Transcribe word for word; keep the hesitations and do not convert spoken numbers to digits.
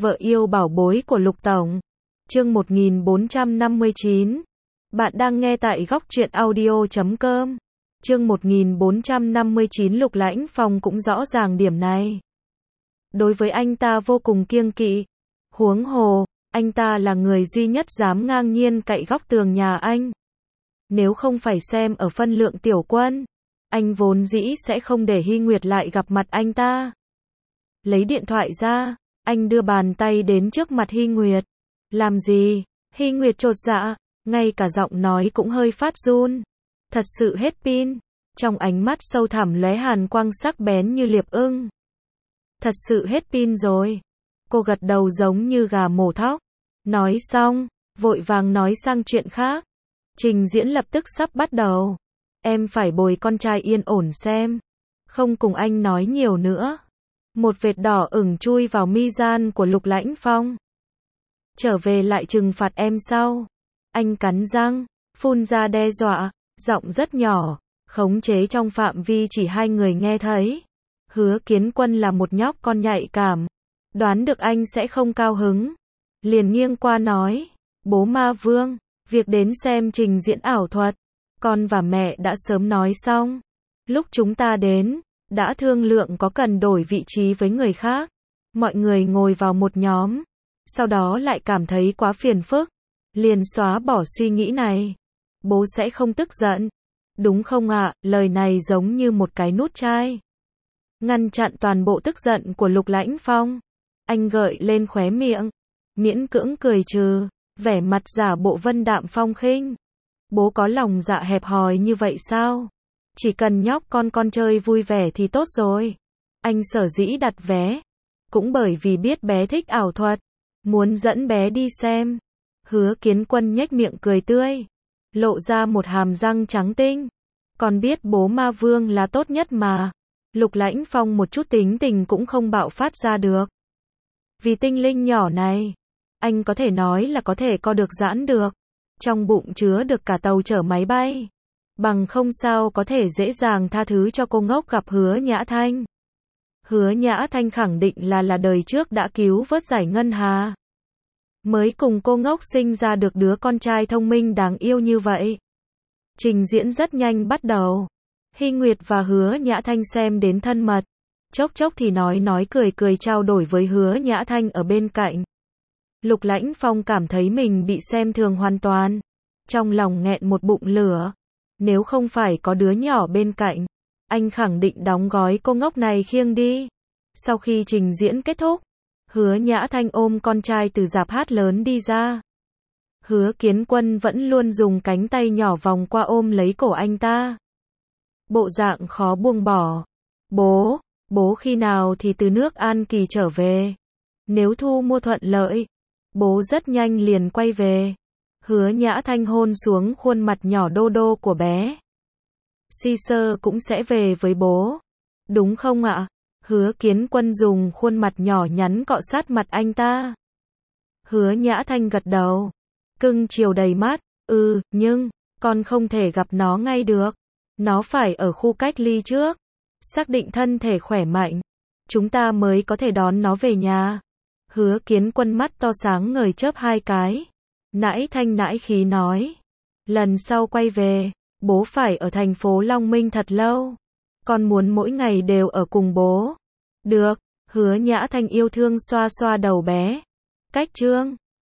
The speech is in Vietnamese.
Vợ yêu bảo bối của Lục Tổng. Chương một nghìn bốn trăm năm mươi chín. Bạn đang nghe tại góc truyện audio chấm com. Chương một nghìn bốn trăm năm mươi chín. Lục Lãnh Phong cũng rõ ràng điểm này. Đối với anh ta vô cùng kiêng kỵ. Huống hồ, anh ta là người duy nhất dám ngang nhiên cậy góc tường nhà anh. Nếu không phải xem ở phân lượng Tiểu Quân, anh vốn dĩ sẽ không để Hy Nguyệt lại gặp mặt anh ta. Lấy điện thoại ra, anh đưa bàn tay đến trước mặt Hy Nguyệt. Làm gì? Hy Nguyệt chột dạ, ngay cả giọng nói cũng hơi phát run. Thật sự hết pin. Trong ánh mắt sâu thẳm lóe hàn quang sắc bén như liệp ưng. Thật sự hết pin rồi. Cô gật đầu giống như gà mổ thóc. Nói xong, vội vàng nói sang chuyện khác. Trình diễn lập tức sắp bắt đầu. Em phải bồi con trai yên ổn xem. Không cùng anh nói nhiều nữa. Một vệt đỏ ửng chui vào mi gian của Lục Lãnh Phong. Trở về lại trừng phạt em sau. Anh cắn răng, phun ra đe dọa, giọng rất nhỏ, khống chế trong phạm vi chỉ hai người nghe thấy. Hứa Kiến Quân là một nhóc con nhạy cảm, đoán được anh sẽ không cao hứng. Liền nghiêng qua nói, bố Ma Vương, việc đến xem trình diễn ảo thuật, con và mẹ đã sớm nói xong. Lúc chúng ta đến, đã thương lượng có cần đổi vị trí với người khác. Mọi người ngồi vào một nhóm, sau đó lại cảm thấy quá phiền phức, liền xóa bỏ suy nghĩ này. Bố sẽ không tức giận, đúng không ạ? Lời này giống như một cái nút chai, ngăn chặn toàn bộ tức giận của Lục Lãnh Phong. Anh gợi lên khóe miệng, miễn cưỡng cười trừ, vẻ mặt giả bộ vân đạm phong khinh. Bố có lòng dạ hẹp hòi như vậy sao? Chỉ cần nhóc con con chơi vui vẻ thì tốt rồi. Anh sở dĩ đặt vé, cũng bởi vì biết bé thích ảo thuật, muốn dẫn bé đi xem. Hứa Kiến Quân nhếch miệng cười tươi, lộ ra một hàm răng trắng tinh. Con biết bố Ma Vương là tốt nhất mà. Lục Lãnh Phong một chút tính tình cũng không bạo phát ra được. Vì tinh linh nhỏ này, anh có thể nói là có thể co được giãn được. Trong bụng chứa được cả tàu chở máy bay. Bằng không sao có thể dễ dàng tha thứ cho cô ngốc gặp Hứa Nhã Thanh. Hứa Nhã Thanh khẳng định là là đời trước đã cứu vớt Giải Ngân Hà, mới cùng cô ngốc sinh ra được đứa con trai thông minh đáng yêu như vậy. Trình diễn rất nhanh bắt đầu. Hy Nguyệt và Hứa Nhã Thanh xem đến thân mật. Chốc chốc thì nói nói cười cười trao đổi với Hứa Nhã Thanh ở bên cạnh. Lục Lãnh Phong cảm thấy mình bị xem thường hoàn toàn. Trong lòng nghẹn một bụng lửa. Nếu không phải có đứa nhỏ bên cạnh, anh khẳng định đóng gói cô ngốc này khiêng đi. Sau khi trình diễn kết thúc, Hứa Nhã Thanh ôm con trai từ rạp hát lớn đi ra. Hứa Kiến Quân vẫn luôn dùng cánh tay nhỏ vòng qua ôm lấy cổ anh ta. Bộ dạng khó buông bỏ. Bố, bố khi nào thì từ nước An Kỳ trở về? Nếu thu mua thuận lợi, bố rất nhanh liền quay về. Hứa Nhã Thanh hôn xuống khuôn mặt nhỏ đô đô của bé. Caesar cũng sẽ về với bố, đúng không ạ? Hứa Kiến Quân dùng khuôn mặt nhỏ nhắn cọ sát mặt anh ta. Hứa Nhã Thanh gật đầu, cưng chiều đầy mắt. Ừ, nhưng con không thể gặp nó ngay được. Nó phải ở khu cách ly trước, xác định thân thể khỏe mạnh, chúng ta mới có thể đón nó về nhà. Hứa Kiến Quân mắt to sáng ngời chớp hai cái, nãi thanh nãi khí nói. Lần sau quay về, bố phải ở thành phố Long Minh thật lâu. Con muốn mỗi ngày đều ở cùng bố. Được. Hứa Nhã Thanh yêu thương xoa xoa đầu bé. Cách trương,